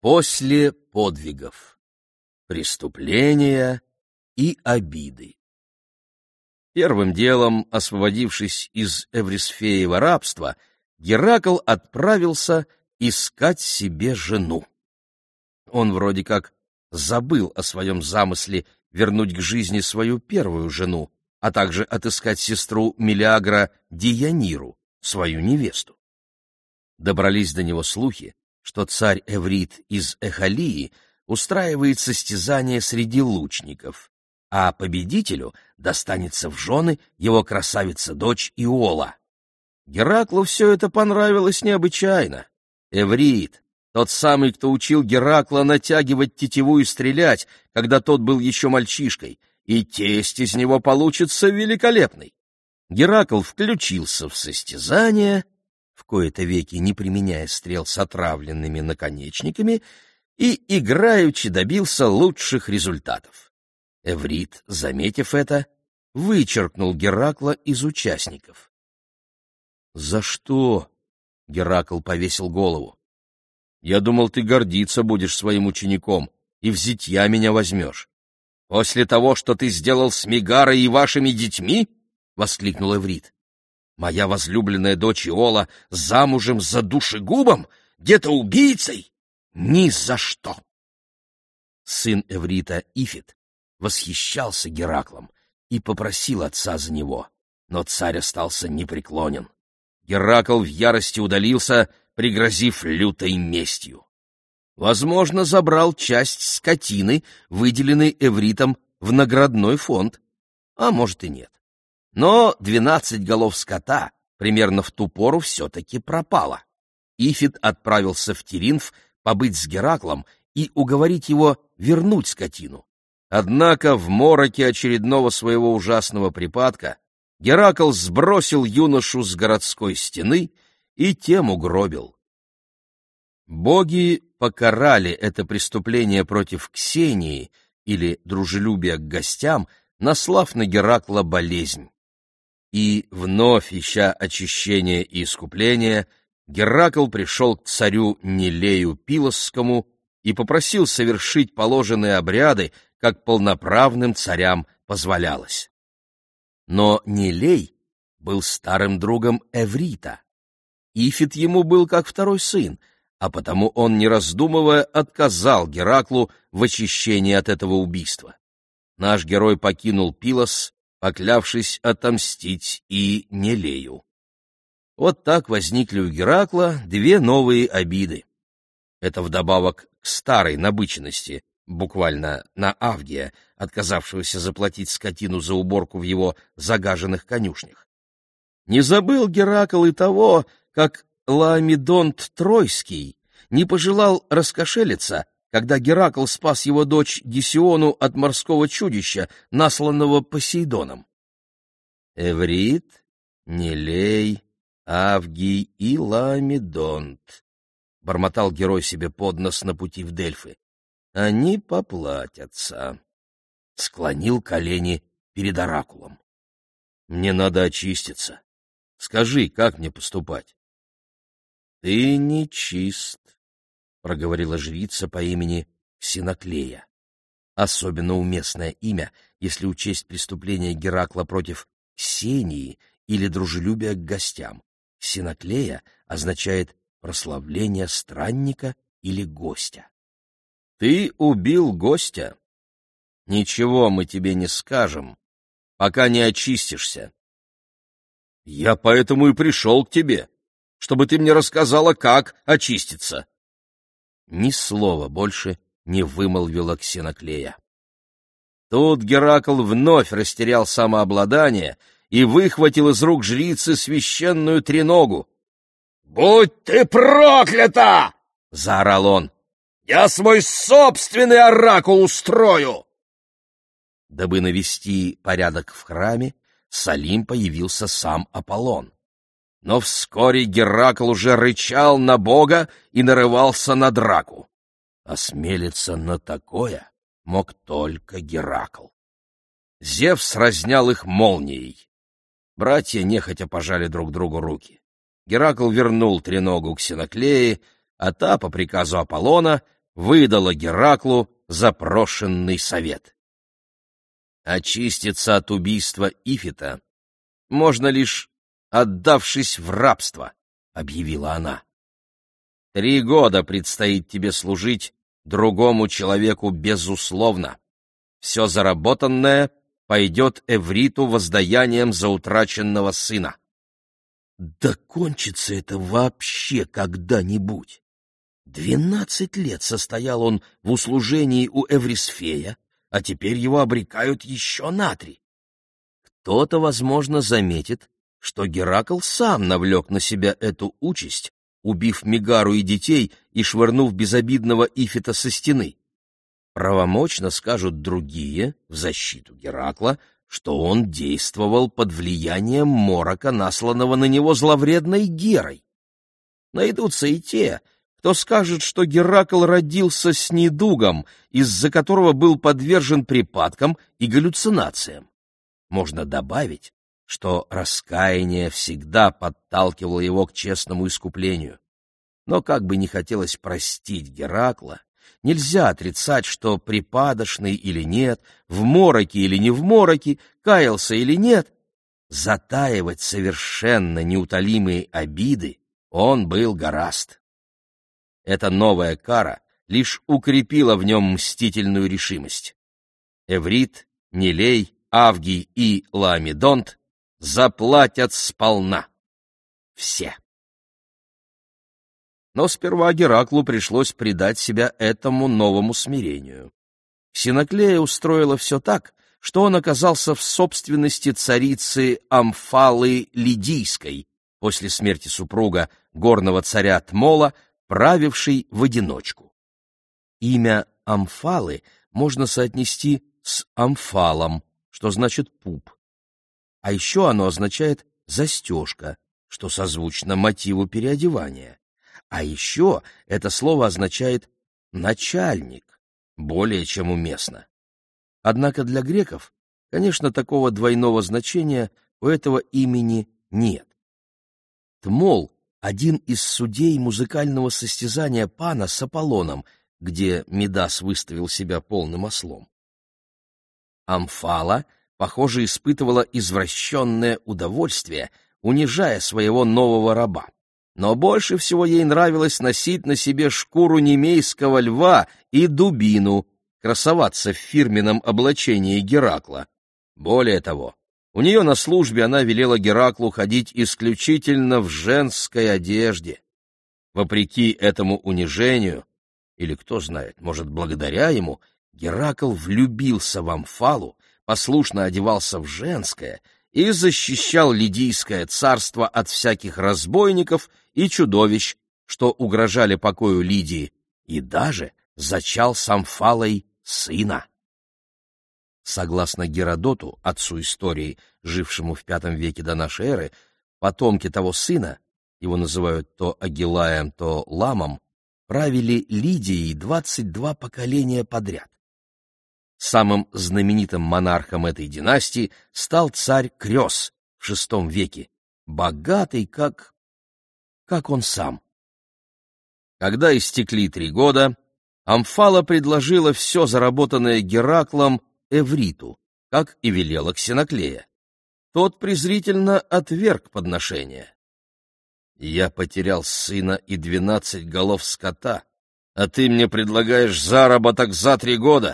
После подвигов. Преступления и обиды. Первым делом, освободившись из Эврисфеева рабства, Геракл отправился искать себе жену. Он вроде как забыл о своем замысле вернуть к жизни свою первую жену, а также отыскать сестру Мелиагра Дeiаниру, свою невесту. Добрались до него слухи, что царь Эврит из Эхалии устраивает состязание среди лучников, а победителю достанется в жены его красавица-дочь Иола. Гераклу все это понравилось необычайно. Эврит, тот самый, кто учил Геракла натягивать тетиву и стрелять, когда тот был еще мальчишкой, и тесть из него получится великолепный. Геракл включился в состязание, в кои-то веки не применяя стрел с отравленными наконечниками, и играючи добился лучших результатов. Эврит, заметив это, вычеркнул Геракла из участников. «За что?» — Геракл повесил голову. «Я думал, ты гордиться будешь своим учеником и в зятья меня возьмешь. После того, что ты сделал с Мегарой и вашими детьми?» — воскликнул Эврит. «Моя возлюбленная дочь Иола замужем за душегубом, где-то убийцей? Ни за что!» Сын Эврита Ифит восхищался Гераклом и попросил отца за него, но царь остался непреклонен. Геракл в ярости удалился, пригрозив лютой местью. Возможно, забрал часть скотины, выделенной Эвритом в наградной фонд, а может и нет. Но 12 голов скота примерно в ту пору все-таки пропало. Ифит отправился в Теринф побыть с Гераклом и уговорить его вернуть скотину. Однако в мороке очередного своего ужасного припадка Геракл сбросил юношу с городской стены и тем угробил. Боги покарали это преступление против Ксении, или дружелюбия к гостям, наслав на Геракла болезнь. И, вновь ища очищения и искупления, Геракл пришел к царю Нелею Пилосскому и попросил совершить положенные обряды, как полноправным царям позволялось. Но Нелей был старым другом Эврита. Ифит ему был как второй сын, а потому он, не раздумывая, отказал Гераклу в очищении от этого убийства. Наш герой покинул Пилос, поклявшись отомстить и Нелею. Вот так возникли у Геракла две новые обиды. Это вдобавок к старой набыченности, буквально на Авгия, отказавшегося заплатить скотину за уборку в его загаженных конюшнях. Не забыл Геракл и того, как Лаомедонт Тройский не пожелал раскошелиться, когда Геракл спас его дочь Гесиону от морского чудища, насланного Посейдоном. Эврит, Нелей, Авгий и Лаомедонт, — бормотал герой себе под нос на пути в Дельфы. Они поплатятся. Склонил колени перед оракулом. Мне надо очиститься. Скажи, как мне поступать? Ты нечист, — проговорила жрица по имени Ксеноклея. Особенно уместное имя, если учесть преступление Геракла против Ксении или дружелюбие к гостям. Ксеноклея означает прославление странника или гостя. Ты убил гостя? Ничего мы тебе не скажем, пока не очистишься. Я поэтому и пришел к тебе, чтобы ты мне рассказала, как очиститься. Ни слова больше не вымолвила Ксеноклея. Тут Геракл вновь растерял самообладание и выхватил из рук жрицы священную треногу. «Будь ты проклята!» — заорал он. «Я свой собственный оракул устрою!» Дабы навести порядок в храме, с Олимпа явился сам Аполлон. Но вскоре Геракл уже рычал на бога и нарывался на драку. Осмелиться на такое мог только Геракл. Зевс разнял их молнией. Братья нехотя пожали друг другу руки. Геракл вернул треногу Ксеноклее, а та, по приказу Аполлона, выдала Гераклу запрошенный совет. Очиститься от убийства Ифита можно лишь отдавшись в рабство, — объявила она. 3 года предстоит тебе служить другому человеку безусловно. Все заработанное пойдет Эвриту воздаянием за утраченного сына. Да кончится это вообще когда-нибудь. 12 лет состоял он в услужении у Эврисфея, а теперь его обрекают еще на 3. Кто-то, возможно, заметит, что Геракл сам навлек на себя эту участь, убив Мегару и детей и швырнув безобидного Ифита со стены. Правомочно скажут другие, в защиту Геракла, что он действовал под влиянием морока, насланного на него зловредной Герой. Найдутся и те, кто скажет, что Геракл родился с недугом, из-за которого был подвержен припадкам и галлюцинациям. Можно добавить, что раскаяние всегда подталкивало его к честному искуплению. Но как бы ни хотелось простить Геракла, нельзя отрицать, что припадочный или нет, в мороке или не в мороке, каялся или нет, затаивать совершенно неутолимые обиды он был горазд. Эта новая кара лишь укрепила в нем мстительную решимость. Эврит, Нелей, Авгий и Лаомедонт заплатят сполна. Все. Но сперва Гераклу пришлось предать себя этому новому смирению. Синоклея устроила все так, что он оказался в собственности царицы Амфалы Лидийской, после смерти супруга горного царя Тмола, правившей в одиночку. Имя Амфалы можно соотнести с амфалом, что значит пуп. А еще оно означает «застежка», что созвучно мотиву переодевания. А еще это слово означает «начальник», более чем уместно. Однако для греков, конечно, такого двойного значения у этого имени нет. Тмол — один из судей музыкального состязания Пана с Аполлоном, где Мидас выставил себя полным ослом. Амфала, похоже, испытывала извращенное удовольствие, унижая своего нового раба. Но больше всего ей нравилось носить на себе шкуру немейского льва и дубину, красоваться в фирменном облачении Геракла. Более того, у нее на службе она велела Гераклу ходить исключительно в женской одежде. Вопреки этому унижению, или, кто знает, может, благодаря ему, Геракл влюбился в Амфалу, послушно одевался в женское и защищал Лидийское царство от всяких разбойников и чудовищ, что угрожали покою Лидии, и даже зачал с Амфалой сына. Согласно Геродоту, отцу истории, жившему в V веке до нашей эры, потомки того сына, его называют то Агилаем, то Ламом, правили Лидией 22 поколения подряд. Самым знаменитым монархом этой династии стал царь Крёс в VI веке, богатый, как он сам. Когда истекли 3 года, Амфала предложила все заработанное Гераклом Эвриту, как и велела Ксеноклея. Тот презрительно отверг подношение. «Я потерял сына и 12 голов скота, а ты мне предлагаешь заработок за 3 года?»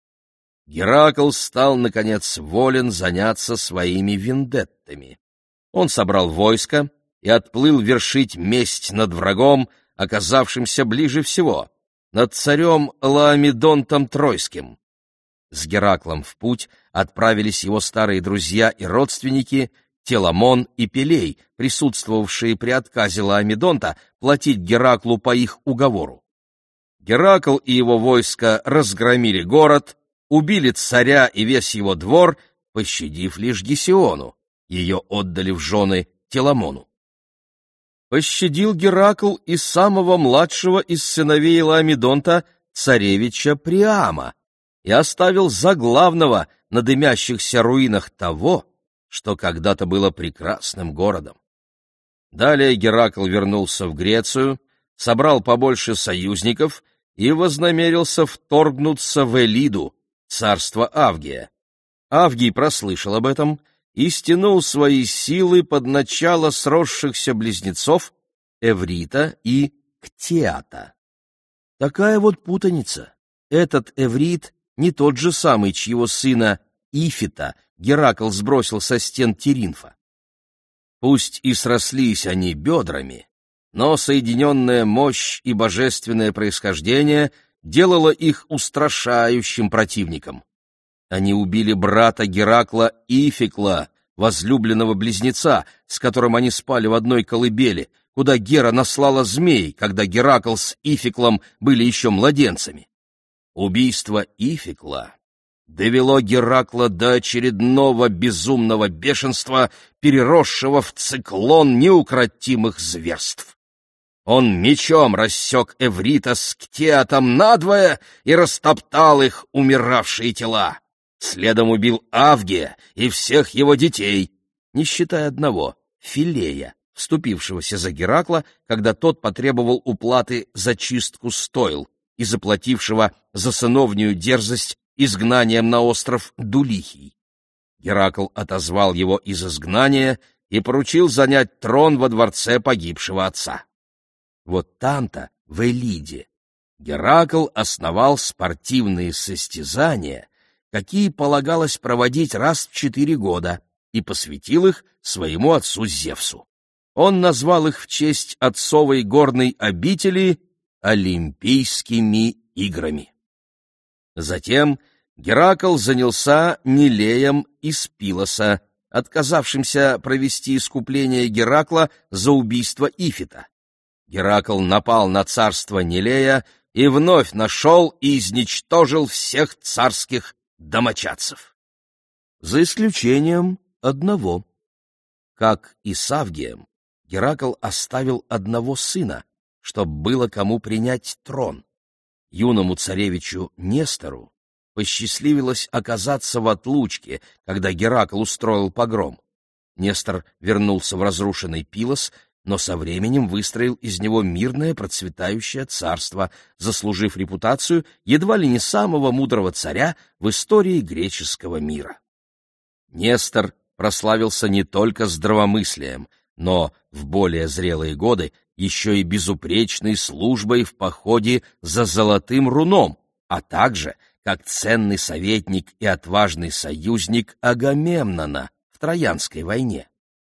Геракл стал, наконец, волен заняться своими вендеттами. Он собрал войско и отплыл вершить месть над врагом, оказавшимся ближе всего, над царем Лаомедонтом Тройским. С Гераклом в путь отправились его старые друзья и родственники Теламон и Пелей, присутствовавшие при отказе Лаомедонта платить Гераклу по их уговору. Геракл и его войско разгромили город, убили царя и весь его двор, пощадив лишь Гесиону. Ее отдали в жены Теламону. Пощадил Геракл и самого младшего из сыновей Лаомедонта, царевича Приама, и оставил за главного на дымящихся руинах того, что когда-то было прекрасным городом. Далее Геракл вернулся в Грецию, собрал побольше союзников и вознамерился вторгнуться в Элиду, царство Авгия. Авгий прослышал об этом и стянул свои силы под начало сросшихся близнецов Эврита и Ктеата. Такая вот путаница. Этот Эврит не тот же самый, чьего сына Ифита Геракл сбросил со стен Теринфа. Пусть и срослись они бедрами, но соединенная мощь и божественное происхождение делало их устрашающим противником. Они убили брата Геракла Ификла, возлюбленного близнеца, с которым они спали в одной колыбели, куда Гера наслала змей, когда Геракл с Ификлом были еще младенцами. Убийство Ификла довело Геракла до очередного безумного бешенства, переросшего в циклон неукротимых зверств. Он мечом рассек Эврита с Ктеатом надвое и растоптал их умиравшие тела. Следом убил Авгия и всех его детей, не считая одного — Филея, вступившегося за Геракла, когда тот потребовал уплаты за чистку стойл, и заплатившего за сыновнюю дерзость изгнанием на остров Дулихий. Геракл отозвал его из изгнания и поручил занять трон во дворце погибшего отца. Вот там-то, в Элиде, Геракл основал спортивные состязания, какие полагалось проводить раз в 4 года, и посвятил их своему отцу Зевсу. Он назвал их в честь отцовой горной обители Олимпийскими играми. Затем Геракл занялся Нелеем из Пилоса, отказавшимся провести искупление Геракла за убийство Ифита. Геракл напал на царство Нелея и вновь нашел и изничтожил всех царских домочадцев. За исключением одного. Как и с Авгием, Геракл оставил одного сына, чтоб было кому принять трон. Юному царевичу Нестору посчастливилось оказаться в отлучке, когда Геракл устроил погром. Нестор вернулся в разрушенный Пилос, но со временем выстроил из него мирное процветающее царство, заслужив репутацию едва ли не самого мудрого царя в истории греческого мира. Нестор прославился не только здравомыслием, но в более зрелые годы еще и безупречной службой в походе за Золотым Руном, а также как ценный советник и отважный союзник Агамемнона в Троянской войне.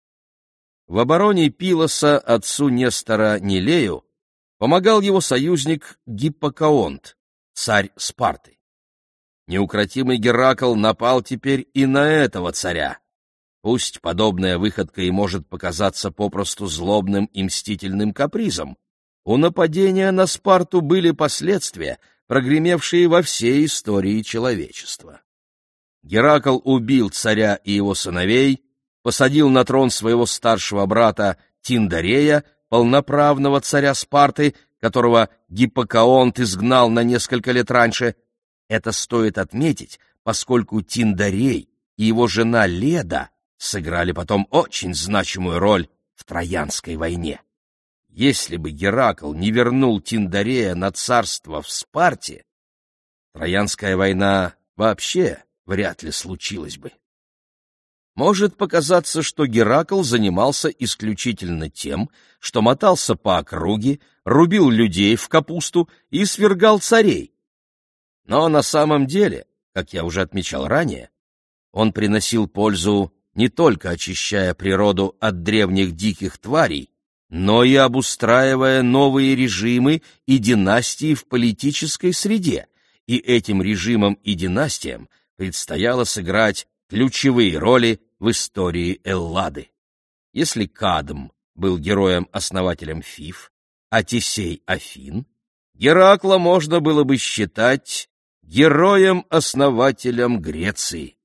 В обороне Пилоса отцу Нестора Нелею помогал его союзник Гиппокаонт, царь Спарты. Неукротимый Геракл напал теперь и на этого царя. Пусть подобная выходка и может показаться попросту злобным и мстительным капризом, у нападения на Спарту были последствия, прогремевшие во всей истории человечества. Геракл убил царя и его сыновей, посадил на трон своего старшего брата Тиндарея, полноправного царя Спарты, которого Гиппокаонт изгнал на несколько лет раньше. Это стоит отметить, поскольку Тиндарей и его жена Леда сыграли потом очень значимую роль в Троянской войне. Если бы Геракл не вернул Тиндарея на царство в Спарте, Троянская война вообще вряд ли случилась бы. Может показаться, что Геракл занимался исключительно тем, что мотался по округе, рубил людей в капусту и свергал царей. Но на самом деле, как я уже отмечал ранее, он приносил пользу, не только очищая природу от древних диких тварей, но и обустраивая новые режимы и династии в политической среде, и этим режимам и династиям предстояло сыграть ключевые роли в истории Эллады. Если Кадм был героем-основателем Фив, а Тесей — Афин, Геракла можно было бы считать героем-основателем Греции.